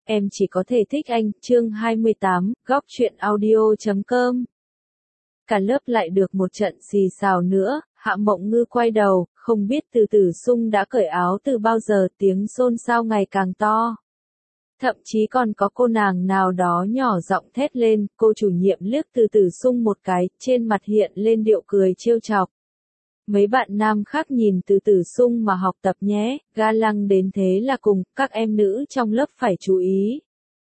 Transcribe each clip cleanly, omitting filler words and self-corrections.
em chỉ có thể thích anh, chương 28, góc truyện audio.com. Cả lớp lại được một trận xì xào nữa, Hạ Mộng Ngư quay đầu, không biết Từ Tử Sung đã cởi áo từ bao giờ, tiếng xôn xao ngày càng to. Thậm chí còn có cô nàng nào đó nhỏ giọng thét lên, cô chủ nhiệm liếc Từ Tử Sung một cái, trên mặt hiện lên điệu cười trêu chọc. Mấy bạn nam khác nhìn Từ Tử Sung mà học tập nhé, ga lăng đến thế là cùng, các em nữ trong lớp phải chú ý.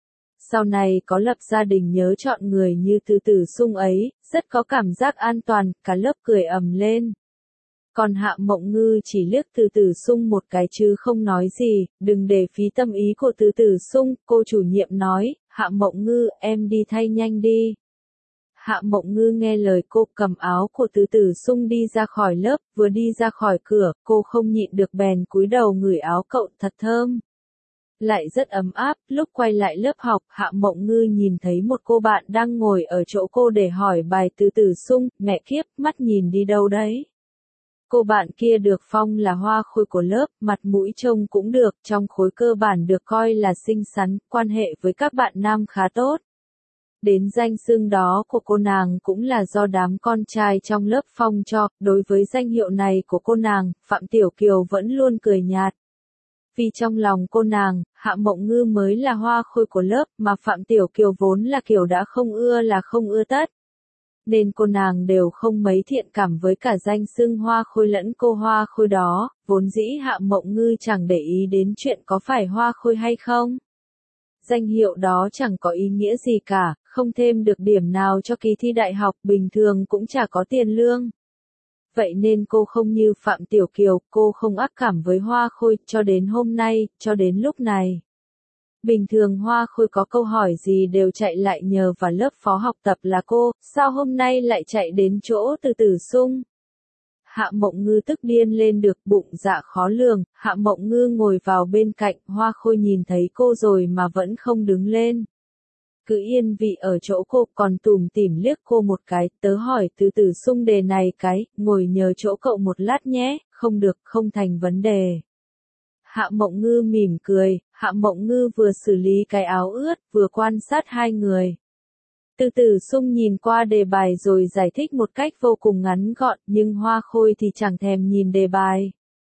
Sau này có lập gia đình nhớ chọn người như Từ Tử Sung ấy, rất có cảm giác an toàn, cả lớp cười ầm lên. Còn Hạ Mộng Ngư chỉ liếc Từ Tử Sung một cái chứ không nói gì, đừng để phí tâm ý của Từ Tử Sung, cô chủ nhiệm nói, Hạ Mộng Ngư, em đi thay nhanh đi. Hạ Mộng Ngư nghe lời cô, cầm áo của Từ Tử Sung đi ra khỏi lớp, vừa đi ra khỏi cửa, cô không nhịn được bèn cúi đầu ngửi áo cậu thật thơm. Lại rất ấm áp, lúc quay lại lớp học, Hạ Mộng Ngư nhìn thấy một cô bạn đang ngồi ở chỗ cô để hỏi bài Từ Tử Sung, mẹ kiếp, mắt nhìn đi đâu đấy. Cô bạn kia được phong là hoa khôi của lớp, mặt mũi trông cũng được, trong khối cơ bản được coi là xinh xắn, quan hệ với các bạn nam khá tốt. Đến danh xưng đó của cô nàng cũng là do đám con trai trong lớp phong cho, đối với danh hiệu này của cô nàng, Phạm Tiểu Kiều vẫn luôn cười nhạt. Vì trong lòng cô nàng, Hạ Mộng Ngư mới là hoa khôi của lớp, mà Phạm Tiểu Kiều vốn là kiểu đã không ưa là không ưa tất. Nên cô nàng đều không mấy thiện cảm với cả danh xưng hoa khôi lẫn cô hoa khôi đó, vốn dĩ Hạ Mộng Ngư chẳng để ý đến chuyện có phải hoa khôi hay không. Danh hiệu đó chẳng có ý nghĩa gì cả, không thêm được điểm nào cho kỳ thi đại học, bình thường cũng chả có tiền lương. Vậy nên cô không như Phạm Tiểu Kiều, cô không ác cảm với hoa khôi, cho đến hôm nay, cho đến lúc này. Bình thường hoa khôi có câu hỏi gì đều chạy lại nhờ vào lớp phó học tập là cô, sao hôm nay lại chạy đến chỗ Từ Tử Sung. Hạ Mộng Ngư tức điên lên được, bụng dạ khó lường, Hạ Mộng Ngư ngồi vào bên cạnh, hoa khôi nhìn thấy cô rồi mà vẫn không đứng lên. Cứ yên vị ở chỗ cô, còn tủm tỉm liếc cô một cái, tớ hỏi Từ Tử Sung đề này cái, ngồi nhờ chỗ cậu một lát nhé, không được, không thành vấn đề. Hạ Mộng Ngư mỉm cười, Hạ Mộng Ngư vừa xử lý cái áo ướt, vừa quan sát hai người. Từ Tử Sung nhìn qua đề bài rồi giải thích một cách vô cùng ngắn gọn, nhưng hoa khôi thì chẳng thèm nhìn đề bài.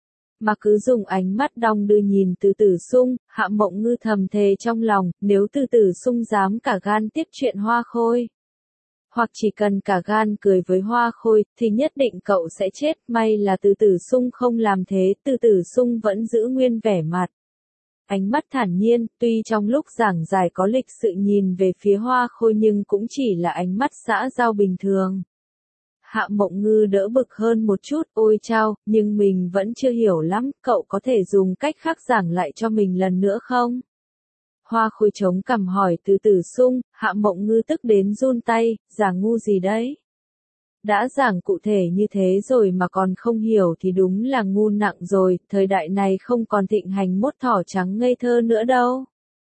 Mà cứ dùng ánh mắt đong đưa nhìn Từ Tử Sung, Hạ Mộng Ngư thầm thề trong lòng, nếu Từ Tử Sung dám cả gan tiếp chuyện hoa khôi. Hoặc chỉ cần cả gan cười với hoa khôi, thì nhất định cậu sẽ chết, may là Từ Tử Sung không làm thế, Từ Tử Sung vẫn giữ nguyên vẻ mặt. Ánh mắt thản nhiên, tuy trong lúc giảng giải có lịch sự nhìn về phía hoa khôi nhưng cũng chỉ là ánh mắt xã giao bình thường. Hạ Mộng Ngư đỡ bực hơn một chút, ôi chao, nhưng mình vẫn chưa hiểu lắm, cậu có thể dùng cách khác giảng lại cho mình lần nữa không? Hoa khôi chống cằm hỏi Từ Tử Sung, Hạ Mộng Ngư tức đến run tay, giảng ngu gì đấy? Đã giảng cụ thể như thế rồi mà còn không hiểu thì đúng là ngu nặng rồi, thời đại này không còn thịnh hành mốt thỏ trắng ngây thơ nữa đâu.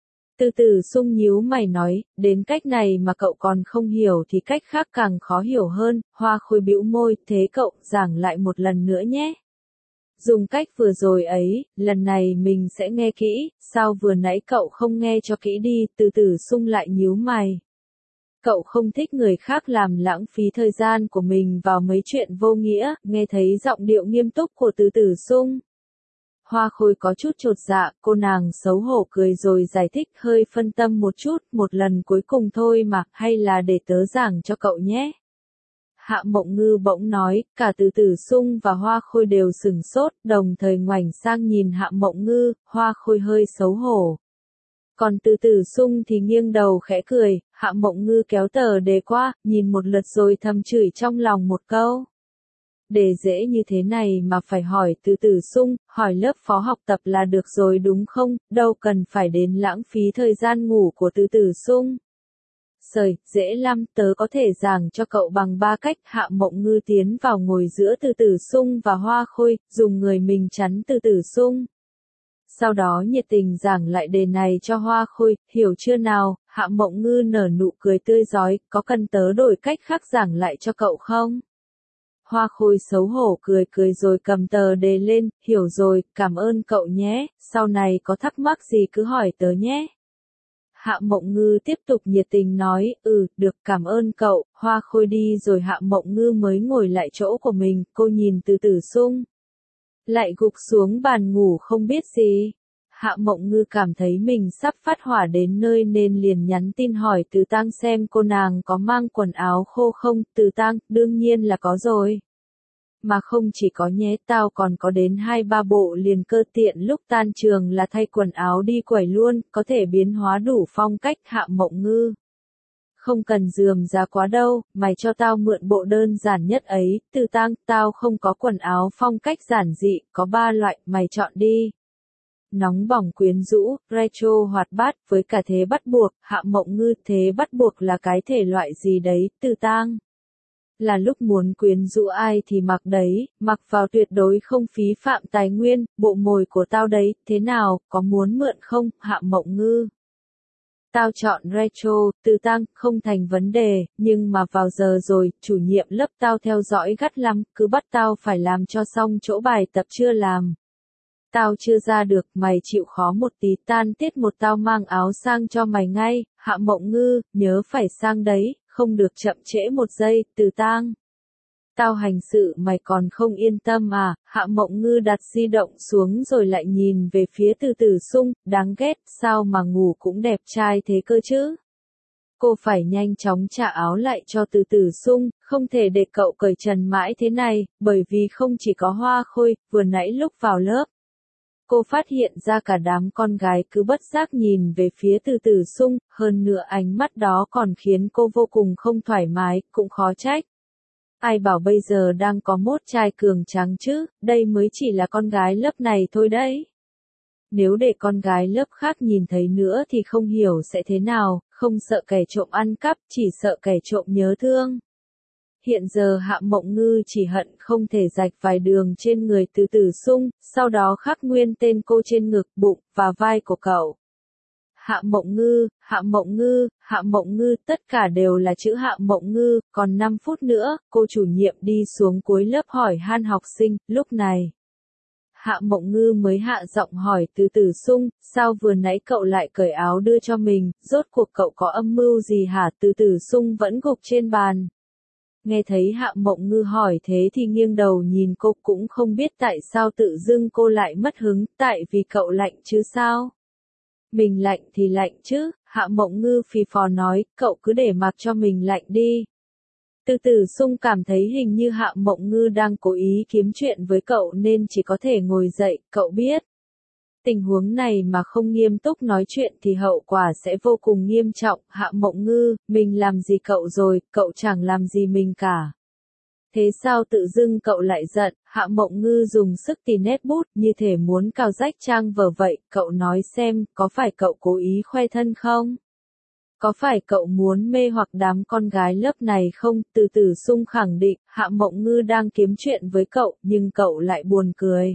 Từ Tử Sung nhíu mày nói, đến cách này mà cậu còn không hiểu thì cách khác càng khó hiểu hơn, hoa khôi bĩu môi, thế cậu giảng lại một lần nữa nhé. Dùng cách vừa rồi ấy, lần này mình sẽ nghe kỹ, sao vừa nãy cậu không nghe cho kỹ đi, Từ Tử Sung lại nhíu mày. Cậu không thích người khác làm lãng phí thời gian của mình vào mấy chuyện vô nghĩa, nghe thấy giọng điệu nghiêm túc của Từ Tử Sung. Hoa khôi có chút chột dạ, cô nàng xấu hổ cười rồi giải thích hơi phân tâm một chút, một lần cuối cùng thôi mà, hay là để tớ giảng cho cậu nhé. Hạ Mộng Ngư bỗng nói, cả Từ Tử Sung và hoa khôi đều sửng sốt, đồng thời ngoảnh sang nhìn Hạ Mộng Ngư, hoa khôi hơi xấu hổ. Còn Từ Tử Sung thì nghiêng đầu khẽ cười, Hạ Mộng Ngư kéo tờ đề qua, nhìn một lượt rồi thầm chửi trong lòng một câu. Đề dễ như thế này mà phải hỏi Từ Tử Sung, hỏi lớp phó học tập là được rồi đúng không, đâu cần phải đến lãng phí thời gian ngủ của Từ Tử Sung. Sời, dễ lắm, tớ có thể giảng cho cậu bằng 3 cách. Hạ Mộng Ngư tiến vào ngồi giữa Từ Tử Sung và hoa khôi, dùng người mình chắn Từ Tử Sung. Sau đó nhiệt tình giảng lại đề này cho hoa khôi, hiểu chưa nào? Hạ Mộng Ngư nở nụ cười tươi rói, có cần tớ đổi cách khác giảng lại cho cậu không? Hoa khôi xấu hổ cười cười rồi cầm tờ đề lên, hiểu rồi, cảm ơn cậu nhé, sau này có thắc mắc gì cứ hỏi tớ nhé. Hạ Mộng Ngư tiếp tục nhiệt tình nói, được cảm ơn cậu, Hoa Khôi đi rồi Hạ Mộng Ngư mới ngồi lại chỗ của mình, cô nhìn Từ Tử Sung. Lại gục xuống bàn ngủ không biết gì. Hạ Mộng Ngư cảm thấy mình sắp phát hỏa đến nơi nên liền nhắn tin hỏi Từ Tang xem cô nàng có mang quần áo khô không. Từ Tang, đương nhiên là có rồi. Mà không chỉ có nhé, tao còn có đến 2-3 bộ liền, cơ tiện lúc tan trường là thay quần áo đi quẩy luôn, có thể biến hóa đủ phong cách. Hạ Mộng Ngư. Không cần rườm rà quá đâu, mày cho tao mượn bộ đơn giản nhất ấy. Từ Tang, tao không có quần áo phong cách giản dị, có 3 loại, mày chọn đi. Nóng bỏng quyến rũ, retro hoạt bát, với cả thế bắt buộc. Hạ Mộng Ngư, thế bắt buộc là cái thể loại gì đấy? Từ Tang. Là lúc muốn quyến rũ ai thì mặc đấy, mặc vào tuyệt đối không phí phạm tài nguyên, bộ mồi của tao đấy, thế nào, có muốn mượn không? Hạ Mộng Ngư. Tao chọn retro. Từ Tang, không thành vấn đề, nhưng mà vào giờ rồi, chủ nhiệm lớp tao theo dõi gắt lắm, cứ bắt tao phải làm cho xong chỗ bài tập chưa làm. Tao chưa ra được, mày chịu khó một tí, tan tiết một tao mang áo sang cho mày ngay. Hạ Mộng Ngư, nhớ phải sang đấy, không được chậm trễ một giây. Từ Tang. Tao hành sự mày còn không yên tâm à? Hạ Mộng Ngư đặt di động xuống rồi lại nhìn về phía Từ Tử Sung, đáng ghét, sao mà ngủ cũng đẹp trai thế cơ chứ? Cô phải nhanh chóng trả áo lại cho Từ Tử Sung, không thể để cậu cởi trần mãi thế này, bởi vì không chỉ có Hoa Khôi, vừa nãy lúc vào lớp. Cô phát hiện ra cả đám con gái cứ bất giác nhìn về phía Từ Tử Sung, hơn nữa ánh mắt đó còn khiến cô vô cùng không thoải mái, cũng khó trách. Ai bảo bây giờ đang có mốt trai cường tráng chứ, đây mới chỉ là con gái lớp này thôi đấy. Nếu để con gái lớp khác nhìn thấy nữa thì không hiểu sẽ thế nào, không sợ kẻ trộm ăn cắp, chỉ sợ kẻ trộm nhớ thương. Hiện giờ Hạ Mộng Ngư chỉ hận không thể rạch vài đường trên người Từ Tử Sung, sau đó khắc nguyên tên cô trên ngực, bụng, và vai của cậu. Hạ Mộng Ngư, Hạ Mộng Ngư, Hạ Mộng Ngư, tất cả đều là chữ Hạ Mộng Ngư, còn 5 phút nữa, cô chủ nhiệm đi xuống cuối lớp hỏi han học sinh, lúc này. Hạ Mộng Ngư mới hạ giọng hỏi Từ Tử Sung, sao vừa nãy cậu lại cởi áo đưa cho mình, rốt cuộc cậu có âm mưu gì hả? Từ Tử Sung vẫn gục trên bàn. Nghe thấy Hạ Mộng Ngư hỏi thế thì nghiêng đầu nhìn cô, cũng không biết tại sao tự dưng cô lại mất hứng, tại vì cậu lạnh chứ sao? Mình lạnh thì lạnh chứ, Hạ Mộng Ngư phì phò nói, cậu cứ để mặc cho mình lạnh đi. Từ Tử Sung cảm thấy hình như Hạ Mộng Ngư đang cố ý kiếm chuyện với cậu nên chỉ có thể ngồi dậy, cậu biết. Tình huống này mà không nghiêm túc nói chuyện thì hậu quả sẽ vô cùng nghiêm trọng. Hạ Mộng Ngư, mình làm gì cậu rồi, cậu chẳng làm gì mình cả. Thế sao tự dưng cậu lại giận? Hạ Mộng Ngư dùng sức tì nét bút như thể muốn cào rách trang vở vậy, cậu nói xem, có phải cậu cố ý khoe thân không? Có phải cậu muốn mê hoặc đám con gái lớp này không? Từ Tử Sung khẳng định, Hạ Mộng Ngư đang kiếm chuyện với cậu, nhưng cậu lại buồn cười.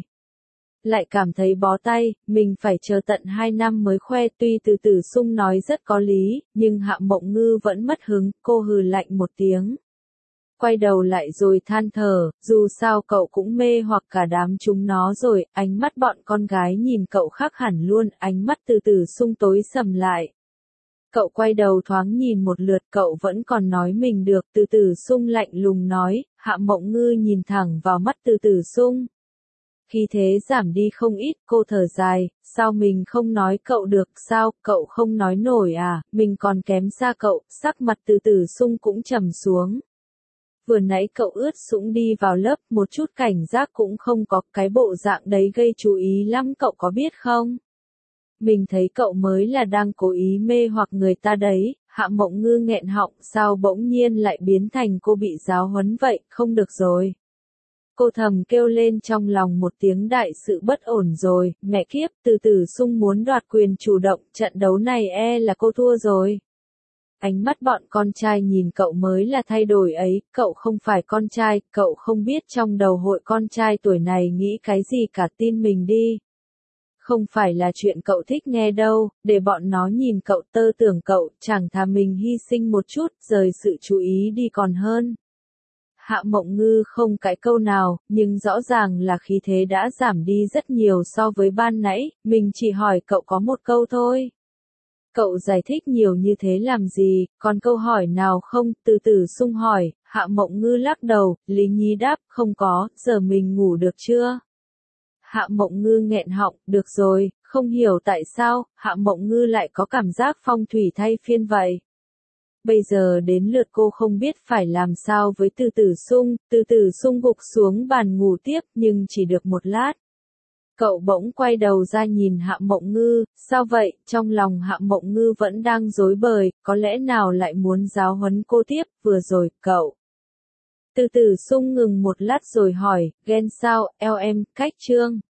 Lại cảm thấy bó tay, mình phải chờ tận 2 năm mới khoe. Tuy Từ Tử Sung nói rất có lý, nhưng Hạ Mộng Ngư vẫn mất hứng, cô hừ lạnh một tiếng. Quay đầu lại rồi than thở, dù sao cậu cũng mê hoặc cả đám chúng nó rồi, ánh mắt bọn con gái nhìn cậu khác hẳn luôn, ánh mắt Từ Tử Sung tối sầm lại. Cậu quay đầu thoáng nhìn một lượt, cậu vẫn còn nói mình được. Từ Tử Sung lạnh lùng nói. Hạ Mộng Ngư nhìn thẳng vào mắt Từ Tử Sung. Khi thế giảm đi không ít, cô thở dài, sao mình không nói cậu được, sao, cậu không nói nổi à, mình còn kém xa cậu. Sắc mặt Từ Tử Sung cũng trầm xuống. Vừa nãy cậu ướt sũng đi vào lớp, một chút cảnh giác cũng không có, cái bộ dạng đấy gây chú ý lắm, cậu có biết không? Mình thấy cậu mới là đang cố ý mê hoặc người ta đấy. Hạ Mộng Ngư nghẹn họng, sao bỗng nhiên lại biến thành cô bị giáo huấn vậy, không được rồi. Cô thầm kêu lên trong lòng một tiếng, đại sự bất ổn rồi, mẹ kiếp. Từ Tử Sung muốn đoạt quyền chủ động, trận đấu này là cô thua rồi. Ánh mắt bọn con trai nhìn cậu mới là thay đổi ấy, cậu không phải con trai, cậu không biết trong đầu hội con trai tuổi này nghĩ cái gì cả, tin mình đi. Không phải là chuyện cậu thích nghe đâu, để bọn nó nhìn cậu tơ tưởng cậu, chẳng thà mình hy sinh một chút, rời sự chú ý đi còn hơn. Hạ Mộng Ngư không cãi câu nào, nhưng rõ ràng là khí thế đã giảm đi rất nhiều so với ban nãy, mình chỉ hỏi cậu có một câu thôi. Cậu giải thích nhiều như thế làm gì, còn câu hỏi nào không? Từ Tử Sung hỏi, Hạ Mộng Ngư lắc đầu, Lý Nhi đáp, không có, giờ mình ngủ được chưa? Hạ Mộng Ngư nghẹn họng, được rồi, không hiểu tại sao, Hạ Mộng Ngư lại có cảm giác phong thủy thay phiên vậy. Bây giờ đến lượt cô không biết phải làm sao với Từ Tử Sung gục xuống bàn ngủ tiếp nhưng chỉ được một lát. Cậu bỗng quay đầu ra nhìn Hạ Mộng Ngư, sao vậy, trong lòng Hạ Mộng Ngư vẫn đang rối bời, có lẽ nào lại muốn giáo huấn cô tiếp, vừa rồi, cậu. Từ Tử Sung ngừng một lát rồi hỏi, ghen sao, eo em, cách trương.